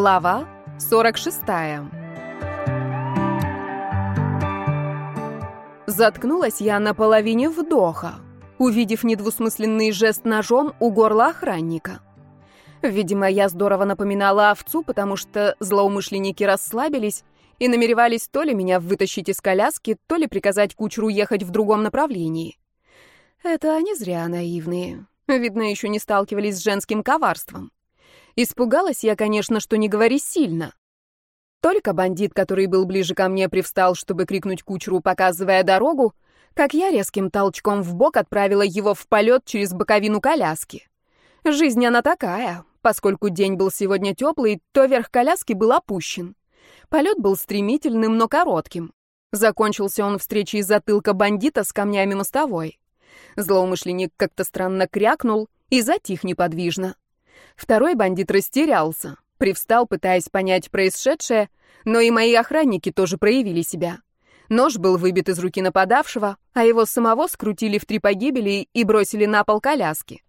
Глава 46. Заткнулась я на половине вдоха, увидев недвусмысленный жест ножом у горла охранника. Видимо, я здорово напоминала овцу, потому что злоумышленники расслабились и намеревались то ли меня вытащить из коляски, то ли приказать кучеру ехать в другом направлении. Это они зря наивные. Видно, еще не сталкивались с женским коварством. Испугалась я, конечно, что не говори сильно. Только бандит, который был ближе ко мне, привстал, чтобы крикнуть кучеру, показывая дорогу, как я резким толчком в бок отправила его в полет через боковину коляски. Жизнь она такая. Поскольку день был сегодня теплый, то верх коляски был опущен. Полет был стремительным, но коротким. Закончился он встречей затылка бандита с камнями мостовой. Злоумышленник как-то странно крякнул и затих неподвижно. Второй бандит растерялся, привстал, пытаясь понять происшедшее, но и мои охранники тоже проявили себя. Нож был выбит из руки нападавшего, а его самого скрутили в 3 погибели и бросили на пол коляски.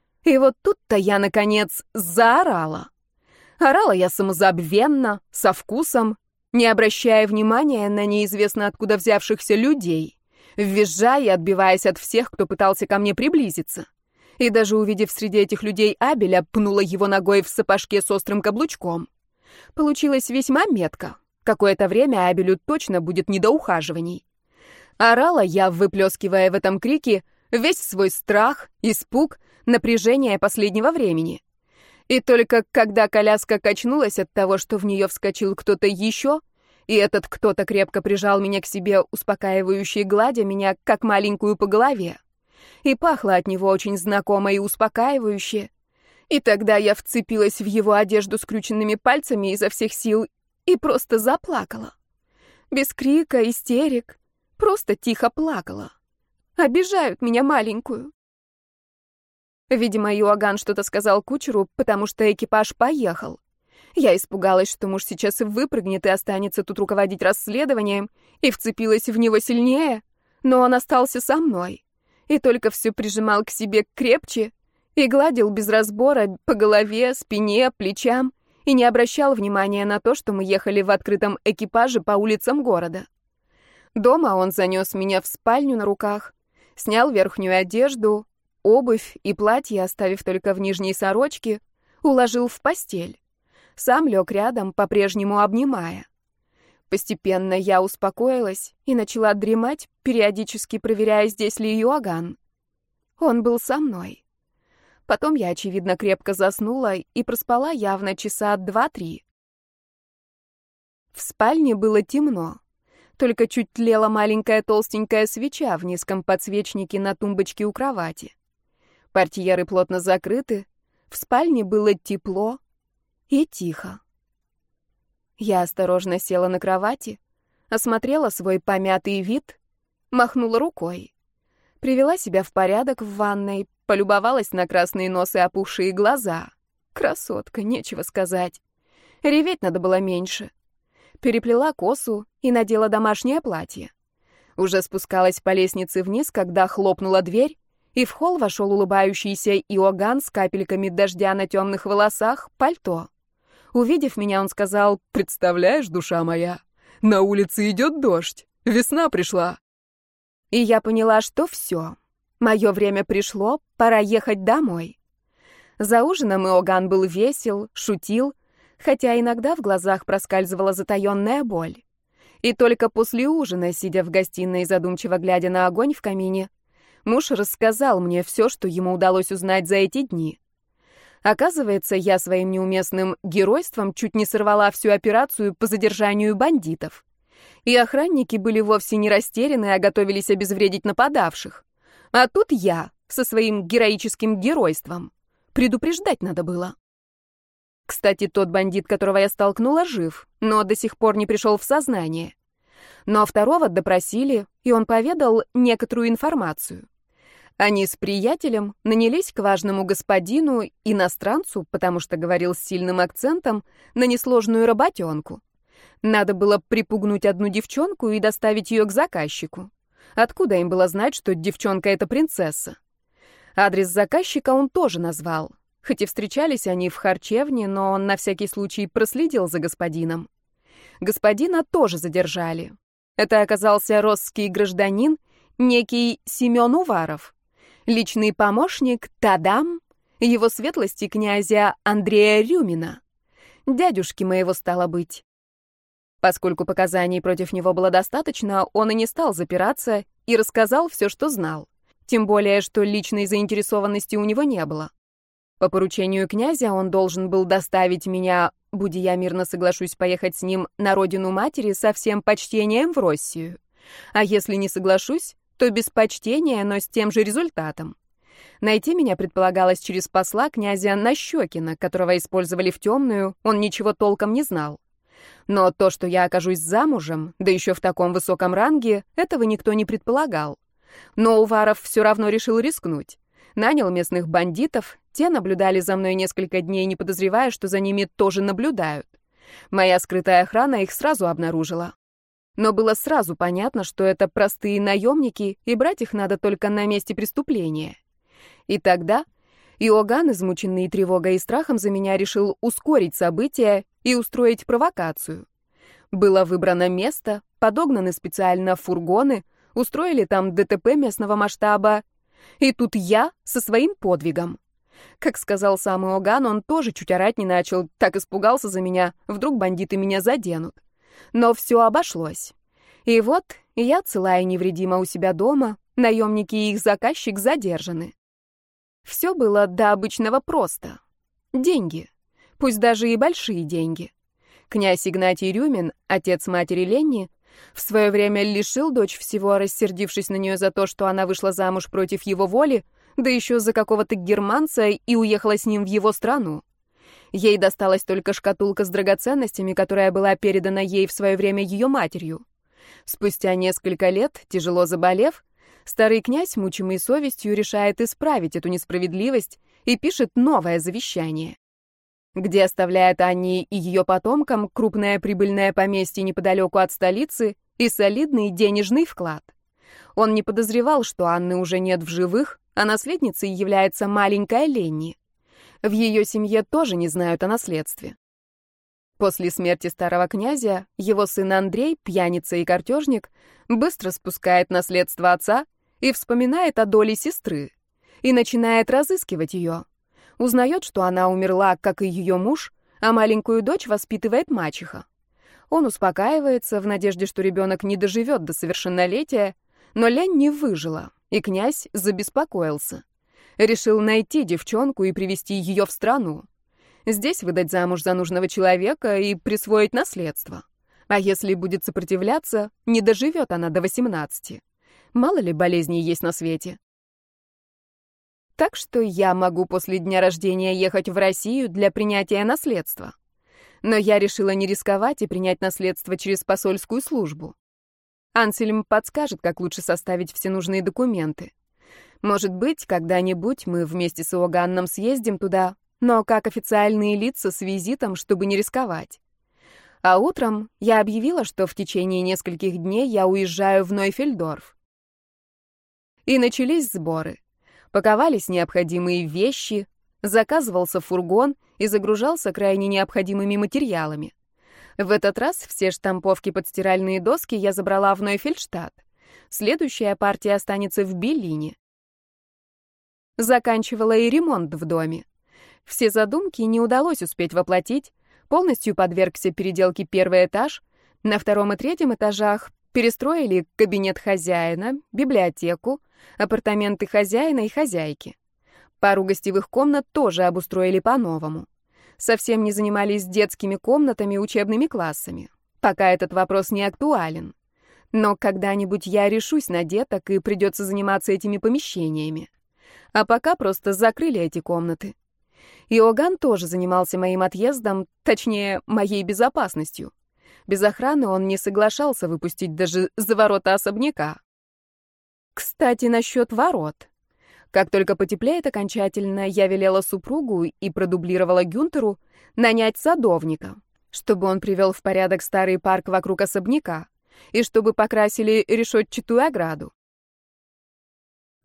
И вот тут-то я, наконец, заорала. Орала я самозабвенно, со вкусом, не обращая внимания на неизвестно откуда взявшихся людей, визжа и отбиваясь от всех, кто пытался ко мне приблизиться. И даже увидев среди этих людей Абеля, пнула его ногой в сапожке с острым каблучком. Получилось весьма метко. Какое-то время Абелю точно будет не до ухаживаний. Орала я, выплескивая в этом крике весь свой страх, испуг, напряжение последнего времени. И только когда коляска качнулась от того, что в нее вскочил кто-то еще, и этот кто-то крепко прижал меня к себе, успокаивающе гладя меня, как маленькую по голове, и пахло от него очень знакомо и успокаивающе. И тогда я вцепилась в его одежду скрюченными пальцами изо всех сил и просто заплакала. Без крика, истерик, просто тихо плакала. Обижают меня маленькую. Видимо, Иоганн что-то сказал кучеру, потому что экипаж поехал. Я испугалась, что муж сейчас выпрыгнет и останется тут руководить расследованием, и вцепилась в него сильнее, но он остался со мной. И только все прижимал к себе крепче и гладил без разбора по голове, спине, плечам и не обращал внимания на то, что мы ехали в открытом экипаже по улицам города. Дома он занес меня в спальню на руках, снял верхнюю одежду, обувь и платье, оставив только в нижней сорочке, уложил в постель. Сам лег рядом, по-прежнему обнимая. Постепенно я успокоилась и начала дремать, периодически проверяя, здесь ли Иоганн. Он был со мной. Потом я, очевидно, крепко заснула и проспала явно часа 2-3. В спальне было темно. Только чуть тлела маленькая толстенькая свеча в низком подсвечнике на тумбочке у кровати. Портьеры плотно закрыты, в спальне было тепло и тихо. Я осторожно села на кровати, осмотрела свой помятый вид, махнула рукой. Привела себя в порядок в ванной, полюбовалась на красные нос и опухшие глаза. Красотка, нечего сказать. Реветь надо было меньше. Переплела косу и надела домашнее платье. Уже спускалась по лестнице вниз, когда хлопнула дверь, и в холл вошел улыбающийся Иоганн с капельками дождя на темных волосах, пальто. Увидев меня, он сказал: «Представляешь, душа моя, на улице идет дождь, весна пришла». И я поняла, что все, мое время пришло, пора ехать домой. За ужином Иоганн был весел, шутил, хотя иногда в глазах проскальзывала затаенная боль. И только после ужина, сидя в гостиной, задумчиво глядя на огонь в камине, муж рассказал мне все, что ему удалось узнать за эти дни. Оказывается, я своим неуместным геройством чуть не сорвала всю операцию по задержанию бандитов. И охранники были вовсе не растеряны, а готовились обезвредить нападавших. А тут я со своим героическим геройством. Предупреждать надо было. Кстати, тот бандит, которого я столкнула, жив, но до сих пор не пришел в сознание. Но второго допросили, и он поведал некоторую информацию. Они с приятелем нанялись к важному господину, иностранцу, потому что говорил с сильным акцентом, на несложную работенку. Надо было припугнуть одну девчонку и доставить ее к заказчику. Откуда им было знать, что девчонка — это принцесса? Адрес заказчика он тоже назвал. Хоть и встречались они в харчевне, но он на всякий случай проследил за господином. Господина тоже задержали. Это оказался росский гражданин, некий Семен Уваров, личный помощник, тадам, его светлости князя Андрея Рюмина, дядюшки моего стало быть. Поскольку показаний против него было достаточно, он и не стал запираться и рассказал все, что знал. Тем более, что личной заинтересованности у него не было. По поручению князя он должен был доставить меня, будь я мирно соглашусь поехать с ним на родину матери, со всем почтением в Россию. А если не соглашусь, то без почтения, но с тем же результатом. Найти меня предполагалось через посла князя Нащекина, которого использовали в темную, он ничего толком не знал. Но то, что я окажусь замужем, да еще в таком высоком ранге, этого никто не предполагал. Но Уваров все равно решил рискнуть. Нанял местных бандитов, те наблюдали за мной несколько дней, не подозревая, что за ними тоже наблюдают. Моя скрытая охрана их сразу обнаружила. Но было сразу понятно, что это простые наемники, и брать их надо только на месте преступления. И тогда Иоганн, измученный тревогой и страхом за меня, решил ускорить события и устроить провокацию. Было выбрано место, подогнаны специально фургоны, устроили там ДТП местного масштаба. И тут я со своим подвигом. Как сказал сам Иоганн, он тоже чуть орать не начал, так испугался за меня, вдруг бандиты меня заденут. Но все обошлось. И вот я цела и невредима у себя дома, наемники и их заказчик задержаны. Все было до обычного просто. Деньги. Пусть даже и большие деньги. Князь Игнатий Рюмин, отец матери Ленни, в свое время лишил дочь всего, рассердившись на нее за то, что она вышла замуж против его воли, да еще за какого-то германца и уехала с ним в его страну. Ей досталась только шкатулка с драгоценностями, которая была передана ей в свое время ее матерью. Спустя несколько лет, тяжело заболев, старый князь, мучимый совестью, решает исправить эту несправедливость и пишет новое завещание, где оставляет Анне и ее потомкам крупное прибыльное поместье неподалеку от столицы и солидный денежный вклад. Он не подозревал, что Анны уже нет в живых, а наследницей является маленькая Ленни. В ее семье тоже не знают о наследстве. После смерти старого князя его сын Андрей, пьяница и картежник, быстро спускает наследство отца и вспоминает о доле сестры и начинает разыскивать ее. Узнает, что она умерла, как и ее муж, а маленькую дочь воспитывает мачеха. Он успокаивается в надежде, что ребенок не доживет до совершеннолетия, но Лень не выжила, и князь забеспокоился. Решил найти девчонку и привести ее в страну. Здесь выдать замуж за нужного человека и присвоить наследство. А если будет сопротивляться, не доживет она до 18. Мало ли болезней есть на свете. Так что я могу после дня рождения ехать в Россию для принятия наследства. Но я решила не рисковать и принять наследство через посольскую службу. Ансельм подскажет, как лучше составить все нужные документы. Может быть, когда-нибудь мы вместе с Иоганном съездим туда, но как официальные лица с визитом, чтобы не рисковать. А утром я объявила, что в течение нескольких дней я уезжаю в Нойфельдорф. И начались сборы. Паковались необходимые вещи, заказывался фургон и загружался крайне необходимыми материалами. В этот раз все штамповки под стиральные доски я забрала в Нойфельдштадт. Следующая партия останется в Берлине. Заканчивала и ремонт в доме. Все задумки не удалось успеть воплотить, полностью подвергся переделке первый этаж, на втором и третьем этажах перестроили кабинет хозяина, библиотеку, апартаменты хозяина и хозяйки. Пару гостевых комнат тоже обустроили по-новому. Совсем не занимались детскими комнатами, учебными классами. Пока этот вопрос не актуален. Но когда-нибудь я решусь на деток, и придется заниматься этими помещениями. А пока просто закрыли эти комнаты. Иоганн тоже занимался моим отъездом, точнее, моей безопасностью. Без охраны он не соглашался выпустить даже за ворота особняка. Кстати, насчет ворот. Как только потеплеет окончательно, я велела супругу и продублировала Гюнтеру нанять садовника, чтобы он привел в порядок старый парк вокруг особняка и чтобы покрасили решетчатую ограду.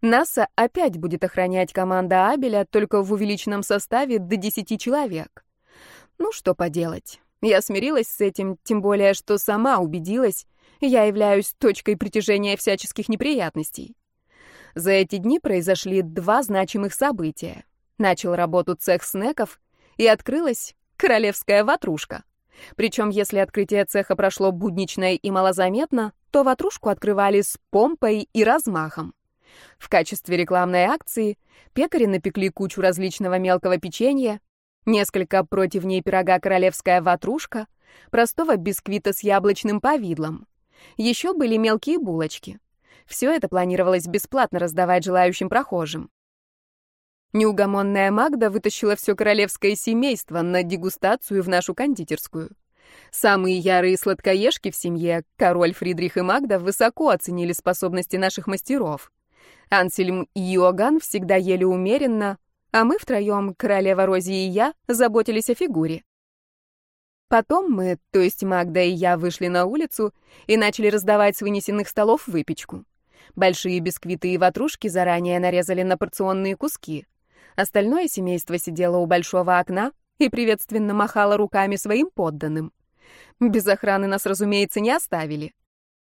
НАСА опять будет охранять команда Абеля, только в увеличенном составе до 10 человек. Ну, что поделать. Я смирилась с этим, тем более, что сама убедилась, я являюсь точкой притяжения всяческих неприятностей. За эти дни произошли 2 значимых события. Начал работу цех снеков, и открылась королевская ватрушка. Причем, если открытие цеха прошло буднично и малозаметно, то ватрушку открывали с помпой и размахом. В качестве рекламной акции пекари напекли кучу различного мелкого печенья, несколько противней пирога «Королевская ватрушка», простого бисквита с яблочным повидлом. Еще были мелкие булочки. Все это планировалось бесплатно раздавать желающим прохожим. Неугомонная Магда вытащила все королевское семейство на дегустацию в нашу кондитерскую. Самые ярые сладкоежки в семье, король Фридрих и Магда, высоко оценили способности наших мастеров. Ансельм и Иоганн всегда ели умеренно, а мы втроем, королева Рози и я, заботились о фигуре. Потом мы, то есть Магда и я, вышли на улицу и начали раздавать с вынесенных столов выпечку. Большие бисквиты и ватрушки заранее нарезали на порционные куски. Остальное семейство сидело у большого окна и приветственно махало руками своим подданным. Без охраны нас, разумеется, не оставили.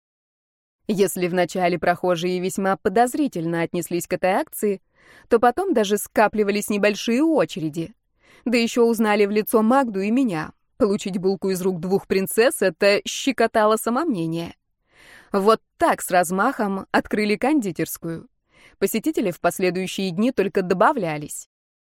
Если вначале прохожие весьма подозрительно отнеслись к этой акции, то потом даже скапливались небольшие очереди. Да еще узнали в лицо Магду и меня. Получить булку из рук 2 принцесс — это щекотало самомнение. Вот так с размахом открыли кондитерскую. Посетители в последующие дни только добавлялись.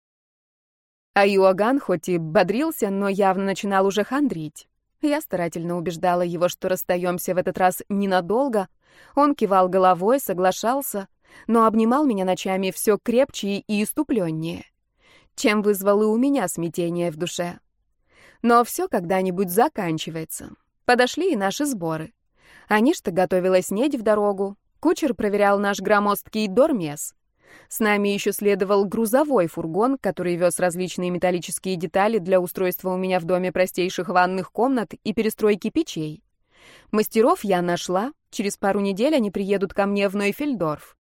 А Иоганн хоть и бодрился, но явно начинал уже хандрить. Я старательно убеждала его, что расстаемся в этот раз ненадолго. Он кивал головой, соглашался, но обнимал меня ночами все крепче и иступленнее, чем вызвал и у меня смятение в душе. Но все когда-нибудь заканчивается. Подошли и наши сборы. Аништа готовила снедь в дорогу, кучер проверял наш громоздкий дормес. С нами еще следовал грузовой фургон, который вез различные металлические детали для устройства у меня в доме простейших ванных комнат и перестройки печей. Мастеров я нашла, через пару недель они приедут ко мне в Нойфельдорф.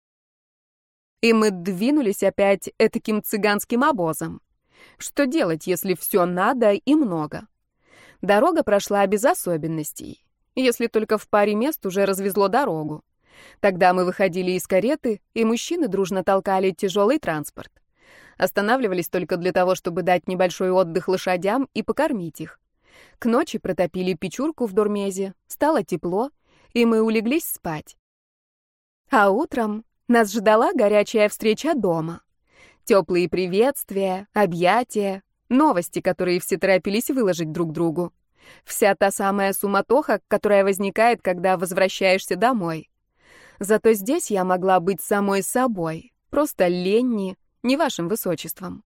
И мы двинулись опять этаким цыганским обозом. Что делать, если все надо и много? Дорога прошла без особенностей, если только в паре мест уже развезло дорогу. Тогда мы выходили из кареты, и мужчины дружно толкали тяжелый транспорт. Останавливались только для того, чтобы дать небольшой отдых лошадям и покормить их. К ночи протопили печурку в дормезе, стало тепло, и мы улеглись спать. А утром нас ждала горячая встреча дома. Теплые приветствия, объятия, новости, которые все торопились выложить друг другу. Вся та самая суматоха, которая возникает, когда возвращаешься домой. Зато здесь я могла быть самой собой, просто Ленни, не вашим высочеством.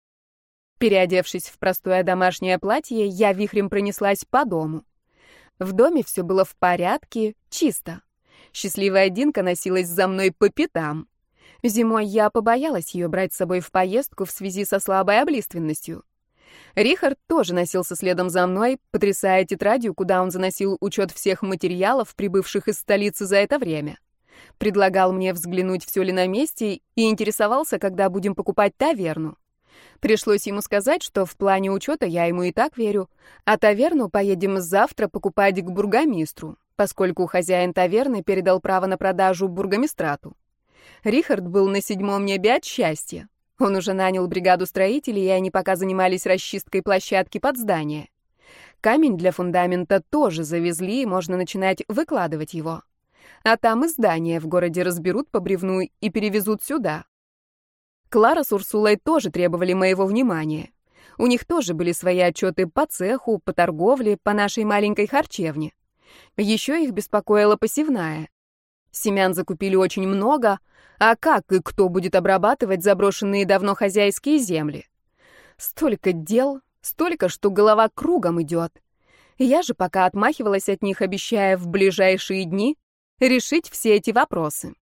Переодевшись в простое домашнее платье, я вихрем пронеслась по дому. В доме все было в порядке, чисто. Счастливая Динка носилась за мной по пятам. Зимой я побоялась ее брать с собой в поездку в связи со слабой облиственностью. Рихард тоже носился следом за мной, потрясая тетрадью, куда он заносил учет всех материалов, прибывших из столицы за это время. Предлагал мне взглянуть, все ли на месте, и интересовался, когда будем покупать таверну. Пришлось ему сказать, что в плане учета я ему и так верю, а таверну поедем завтра покупать к бургомистру, поскольку хозяин таверны передал право на продажу бургомистрату. Рихард был на 7-м небе от счастья. Он уже нанял бригаду строителей, и они пока занимались расчисткой площадки под здание. Камень для фундамента тоже завезли, и можно начинать выкладывать его. А там и здание в городе разберут по бревну и перевезут сюда. Клара с Урсулой тоже требовали моего внимания. У них тоже были свои отчеты по цеху, по торговле, по нашей маленькой харчевне. Еще их беспокоила посевная. Семян закупили очень много, а как и кто будет обрабатывать заброшенные давно хозяйские земли? Столько дел, столько, что голова кругом идет. Я же пока отмахивалась от них, обещая в ближайшие дни решить все эти вопросы.